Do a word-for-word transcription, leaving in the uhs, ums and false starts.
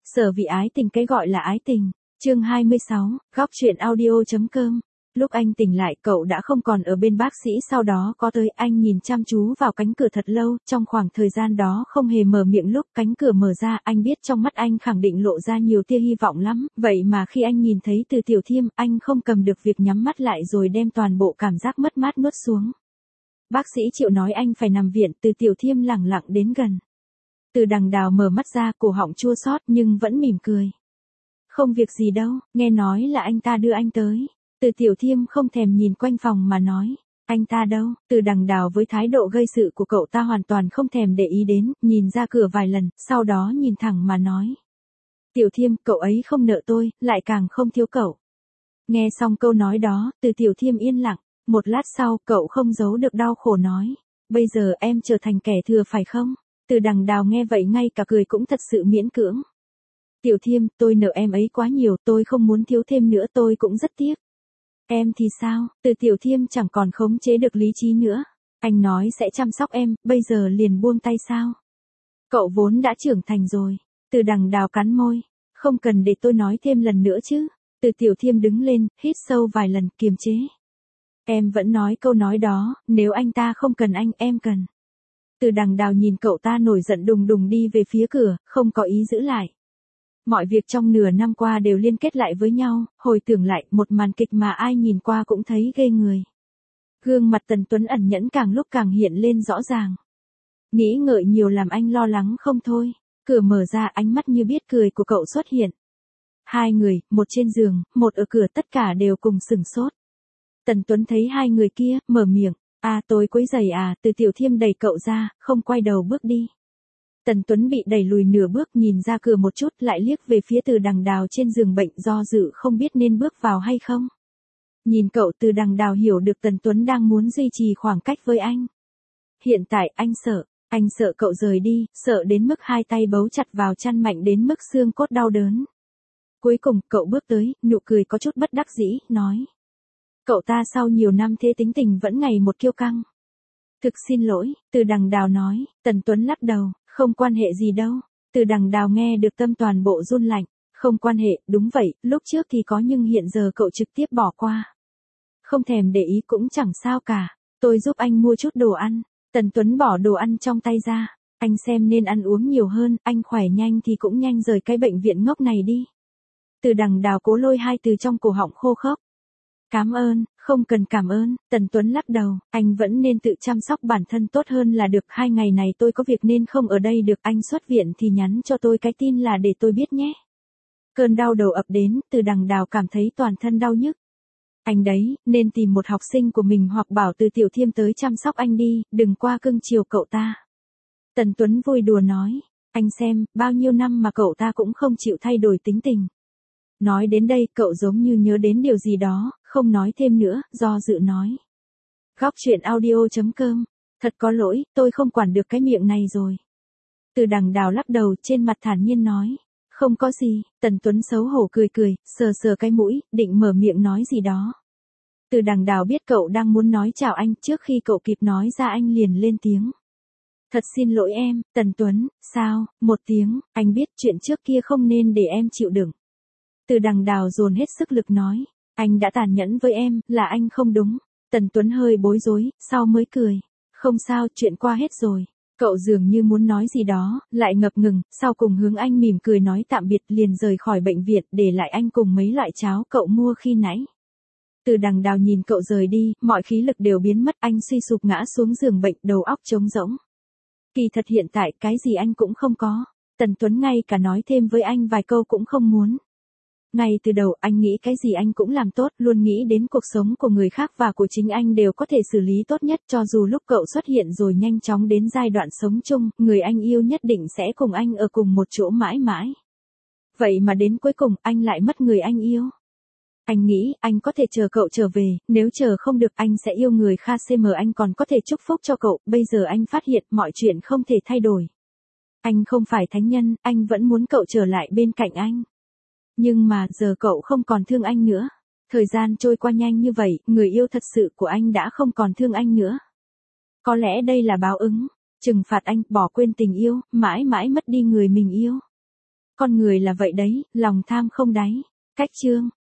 Sở vì ái tình, cái gọi là ái tình. Chương hai mươi sáu, góc truyện audio.com. Lúc anh tỉnh lại, cậu đã không còn ở bên bác sĩ, sau đó có tới, anh nhìn chăm chú vào cánh cửa thật lâu, trong khoảng thời gian đó không hề mở miệng. Lúc cánh cửa mở ra, anh biết trong mắt anh khẳng định lộ ra nhiều tia hy vọng lắm, vậy mà khi anh nhìn thấy Từ Tiểu Thiêm, anh không cầm được việc nhắm mắt lại rồi đem toàn bộ cảm giác mất mát nuốt xuống. Bác sĩ Triệu nói anh phải nằm viện. Từ Tiểu Thiêm lẳng lặng đến gần. Từ Đằng Đào mở mắt ra, cổ họng chua xót nhưng vẫn mỉm cười. Không việc gì đâu, nghe nói là anh ta đưa anh tới. Từ Tiểu Thiêm không thèm nhìn quanh phòng mà nói. Anh ta đâu? Từ Đằng Đào với thái độ gây sự của cậu ta hoàn toàn không thèm để ý đến, nhìn ra cửa vài lần, sau đó nhìn thẳng mà nói. Tiểu Thiêm, cậu ấy không nợ tôi, lại càng không thiếu cậu. Nghe xong câu nói đó, Từ Tiểu Thiêm yên lặng. Một lát sau, cậu không giấu được đau khổ nói. Bây giờ em trở thành kẻ thừa phải không? Từ Đằng Đào nghe vậy ngay cả cười cũng thật sự miễn cưỡng. Tiểu Thiêm, tôi nợ em ấy quá nhiều, tôi không muốn thiếu thêm nữa, tôi cũng rất tiếc. Em thì sao? Từ Tiểu Thiêm chẳng còn khống chế được lý trí nữa. Anh nói sẽ chăm sóc em, bây giờ liền buông tay sao? Cậu vốn đã trưởng thành rồi. Từ Đằng Đào cắn môi. Không cần để tôi nói thêm lần nữa chứ. Từ Tiểu Thiêm đứng lên, hít sâu vài lần, kiềm chế. Em vẫn nói câu nói đó, nếu anh ta không cần anh, em cần. Từ Đằng Đào nhìn cậu ta nổi giận đùng đùng đi về phía cửa, không có ý giữ lại. Mọi việc trong nửa năm qua đều liên kết lại với nhau, hồi tưởng lại một màn kịch mà ai nhìn qua cũng thấy ghê người. Gương mặt Tần Tuấn ẩn nhẫn càng lúc càng hiện lên rõ ràng. Nghĩ ngợi nhiều làm anh lo lắng không thôi. Cửa mở ra, ánh mắt như biết cười của cậu xuất hiện. Hai người, một trên giường, một ở cửa, tất cả đều cùng sửng sốt. Tần Tuấn thấy hai người kia, mở miệng. À, tôi quấy rầy à? Từ Tiểu Thiêm đẩy cậu ra, không quay đầu bước đi. Tần Tuấn bị đẩy lùi nửa bước, nhìn ra cửa một chút, lại liếc về phía Từ Đằng Đào trên giường bệnh, do dự không biết nên bước vào hay không. Nhìn cậu, Từ Đằng Đào hiểu được Tần Tuấn đang muốn duy trì khoảng cách với anh. Hiện tại anh sợ, anh sợ cậu rời đi, sợ đến mức hai tay bấu chặt vào chăn mạnh đến mức xương cốt đau đớn. Cuối cùng, cậu bước tới, nụ cười có chút bất đắc dĩ, nói. Cậu ta sau nhiều năm thế tính tình vẫn ngày một kiêu căng. Thực xin lỗi, Từ Đằng Đào nói. Tần Tuấn lắc đầu, không quan hệ gì đâu. Từ Đằng Đào nghe được tâm toàn bộ run lạnh. Không quan hệ, đúng vậy, lúc trước thì có nhưng hiện giờ cậu trực tiếp bỏ qua. Không thèm để ý cũng chẳng sao cả. Tôi giúp anh mua chút đồ ăn. Tần Tuấn bỏ đồ ăn trong tay ra. Anh xem nên ăn uống nhiều hơn, anh khỏe nhanh thì cũng nhanh rời cái bệnh viện ngốc này đi. Từ Đằng Đào cố lôi hai từ trong cổ họng khô khốc. Cảm ơn, không cần cảm ơn. Tần Tuấn lắc đầu, anh vẫn nên tự chăm sóc bản thân tốt hơn là được. Hai ngày này tôi có việc nên không ở đây được, anh xuất viện thì nhắn cho tôi cái tin là để tôi biết nhé. Cơn đau đầu ập đến, Từ Đằng Đào cảm thấy toàn thân đau nhức. Anh đấy, nên tìm một học sinh của mình hoặc bảo Từ Tiểu Thiêm tới chăm sóc anh đi, đừng qua cưng chiều cậu ta. Tần Tuấn vui đùa nói, anh xem, bao nhiêu năm mà cậu ta cũng không chịu thay đổi tính tình. Nói đến đây, cậu giống như nhớ đến điều gì đó, không nói thêm nữa, do dự nói. Góc truyện audio.com. Thật có lỗi, tôi không quản được cái miệng này rồi. Từ Đằng Đào lắc đầu, trên mặt thản nhiên nói. Không có gì. Tần Tuấn xấu hổ cười cười, sờ sờ cái mũi, định mở miệng nói gì đó. Từ Đằng Đào biết cậu đang muốn nói chào anh, trước khi cậu kịp nói ra anh liền lên tiếng. Thật xin lỗi em, Tần Tuấn. Sao? Một tiếng, anh biết chuyện trước kia không nên để em chịu đựng. Từ Đằng Đào dồn hết sức lực nói. Anh đã tàn nhẫn với em, là anh không đúng. Tần Tuấn hơi bối rối, sau mới cười. Không sao, chuyện qua hết rồi. Cậu dường như muốn nói gì đó, lại ngập ngừng, sau cùng hướng anh mỉm cười nói tạm biệt, liền rời khỏi bệnh viện, để lại anh cùng mấy loại cháo cậu mua khi nãy. Từ Đằng Đào nhìn cậu rời đi, mọi khí lực đều biến mất, anh suy sụp ngã xuống giường bệnh, đầu óc trống rỗng. Kỳ thật hiện tại cái gì anh cũng không có. Tần Tuấn ngay cả nói thêm với anh vài câu cũng không muốn. Ngay từ đầu anh nghĩ cái gì anh cũng làm tốt, luôn nghĩ đến cuộc sống của người khác và của chính anh đều có thể xử lý tốt nhất, cho dù lúc cậu xuất hiện rồi nhanh chóng đến giai đoạn sống chung, người anh yêu nhất định sẽ cùng anh ở cùng một chỗ mãi mãi. Vậy mà đến cuối cùng anh lại mất người anh yêu. Anh nghĩ anh có thể chờ cậu trở về, nếu chờ không được anh sẽ yêu người khác, cm anh còn có thể chúc phúc cho cậu, bây giờ anh phát hiện mọi chuyện không thể thay đổi. Anh không phải thánh nhân, anh vẫn muốn cậu trở lại bên cạnh anh. Nhưng mà giờ cậu không còn thương anh nữa. Thời gian trôi qua nhanh như vậy, người yêu thật sự của anh đã không còn thương anh nữa. Có lẽ đây là báo ứng, trừng phạt anh, bỏ quên tình yêu, mãi mãi mất đi người mình yêu. Con người là vậy đấy, lòng tham không đáy. Cách chương